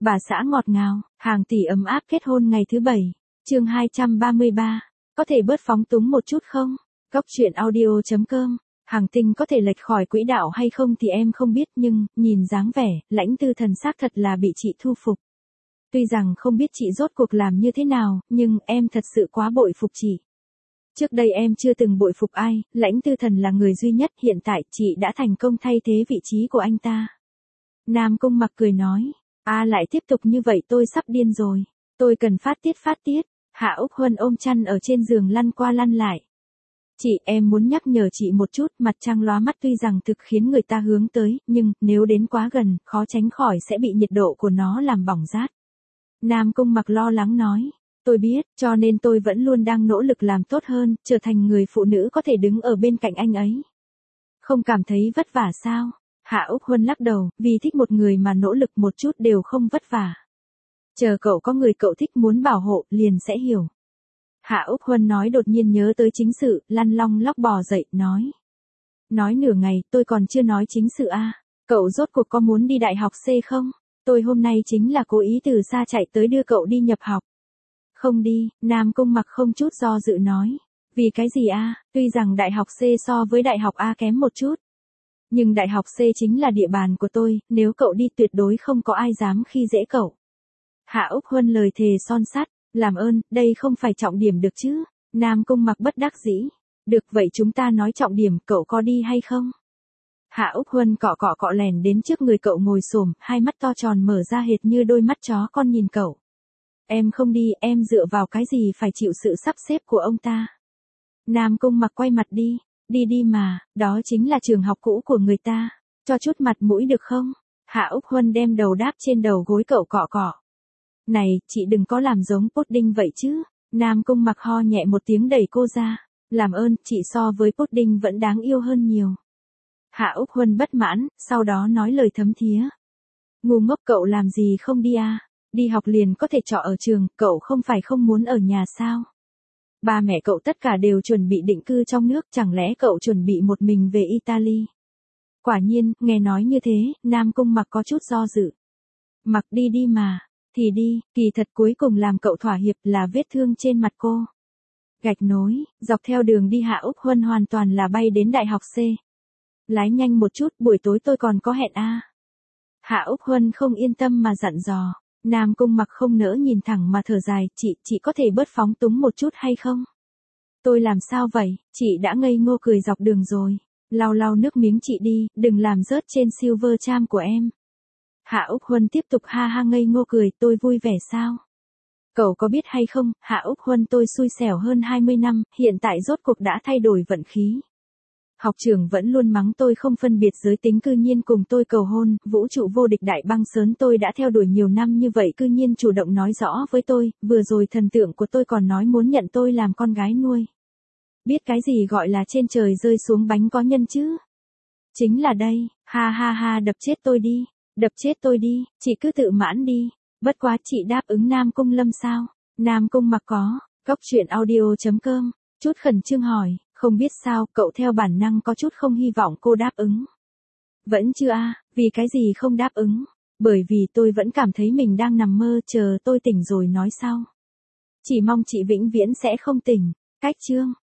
Bà xã ngọt ngào, hàng tỷ ấm áp kết hôn ngày thứ 7. Chương 233. Có thể bớt phóng túng một chút không? Góc truyện audio.com. Hàng Tinh có thể lệch khỏi quỹ đạo hay không thì em không biết, nhưng nhìn dáng vẻ, Lãnh Tư Thần xác thật là bị chị thu phục. Tuy rằng không biết chị rốt cuộc làm như thế nào, nhưng em thật sự quá bội phục chị. Trước đây em chưa từng bội phục ai, Lãnh Tư Thần là người duy nhất, hiện tại chị đã thành công thay thế vị trí của anh ta. Nam Cung Mặc cười nói, lại tiếp tục như vậy tôi sắp điên rồi, tôi cần phát tiết. Hạ Úc Huân ôm chăn ở trên giường lăn qua lăn lại. Chị, em muốn nhắc nhở chị một chút, mặt trăng lóa mắt tuy rằng thực khiến người ta hướng tới, nhưng nếu đến quá gần, khó tránh khỏi sẽ bị nhiệt độ của nó làm bỏng rát. Nam Cung Mặc lo lắng nói, tôi biết, cho nên tôi vẫn luôn đang nỗ lực làm tốt hơn, trở thành người phụ nữ có thể đứng ở bên cạnh anh ấy. Không cảm thấy vất vả sao? Hạ Úc Huân lắc đầu, vì thích một người mà nỗ lực một chút đều không vất vả. Chờ cậu có người cậu thích muốn bảo hộ, liền sẽ hiểu. Hạ Úc Huân nói đột nhiên nhớ tới chính sự, lăn long lóc bò dậy, nói. Nói nửa ngày, tôi còn chưa nói chính sự a. Cậu rốt cuộc có muốn đi đại học C không? Tôi hôm nay chính là cố ý từ xa chạy tới đưa cậu đi nhập học. Không đi, Nam Cung Mặc không chút do dự nói. Vì cái gì a? Tuy rằng đại học C so với đại học A kém một chút. Nhưng đại học C chính là địa bàn của tôi, nếu cậu đi tuyệt đối không có ai dám khi dễ cậu. Hạ Úc Huân lời thề son sắt, làm ơn, đây không phải trọng điểm được chứ? Nam Cung Mặc bất đắc dĩ. Được vậy chúng ta nói trọng điểm, cậu có đi hay không? Hạ Úc Huân cọ lèn đến trước người cậu ngồi xổm, hai mắt to tròn mở ra hệt như đôi mắt chó con nhìn cậu. Em không đi, em dựa vào cái gì phải chịu sự sắp xếp của ông ta? Nam Cung Mặc quay mặt đi. Đi mà, đó chính là trường học cũ của người ta. Cho chút mặt mũi được không? Hạ Úc Huân đem đầu đáp trên đầu gối cậu cọ. Này, chị đừng có làm giống pudding vậy chứ. Nam Cung Mặc ho nhẹ một tiếng đẩy cô ra. Làm ơn, chị so với pudding vẫn đáng yêu hơn nhiều. Hạ Úc Huân bất mãn, sau đó nói lời thấm thía. Ngu ngốc, cậu làm gì không đi à? Đi học liền có thể trọ ở trường, cậu không phải không muốn ở nhà sao? Ba mẹ cậu tất cả đều chuẩn bị định cư trong nước, chẳng lẽ cậu chuẩn bị một mình về Italy? Quả nhiên, nghe nói như thế, Nam Cung Mặc có chút do dự. Mặc đi mà, thì đi, kỳ thật cuối cùng làm cậu thỏa hiệp là vết thương trên mặt cô. Gạch nối, dọc theo đường đi Hạ Úc Huân hoàn toàn là bay đến đại học C. Lái nhanh một chút, buổi tối tôi còn có hẹn a. Hạ Úc Huân không yên tâm mà dặn dò. Nam Cung Mặc không nỡ nhìn thẳng mà thở dài, chị có thể bớt phóng túng một chút hay không? Tôi làm sao vậy, chị đã ngây ngô cười dọc đường rồi. Lau nước miếng chị đi, đừng làm rớt trên silver charm của em. Hạ Úc Huân tiếp tục ha ha ngây ngô cười, tôi vui vẻ sao? Cậu có biết hay không, Hạ Úc Huân tôi xui xẻo hơn 20 năm, hiện tại rốt cuộc đã thay đổi vận khí. Học trưởng vẫn luôn mắng tôi không phân biệt giới tính, cư nhiên cùng tôi cầu hôn, vũ trụ vô địch đại băng sớn tôi đã theo đuổi nhiều năm như vậy cư nhiên chủ động nói rõ với tôi, vừa rồi thần tượng của tôi còn nói muốn nhận tôi làm con gái nuôi. Biết cái gì gọi là trên trời rơi xuống bánh có nhân chứ? Chính là đây, ha, đập chết tôi đi, chị cứ tự mãn đi, bất quá chị đáp ứng Nam Cung Lâm sao? Nam Cung Mặc có, góc truyện audio.com, chút khẩn trương hỏi. Không biết sao, cậu theo bản năng có chút không hy vọng cô đáp ứng. Vẫn chưa vì cái gì không đáp ứng? Bởi vì tôi vẫn cảm thấy mình đang nằm mơ, chờ tôi tỉnh rồi nói sau. Chỉ mong chị vĩnh viễn sẽ không tỉnh. Cách chương.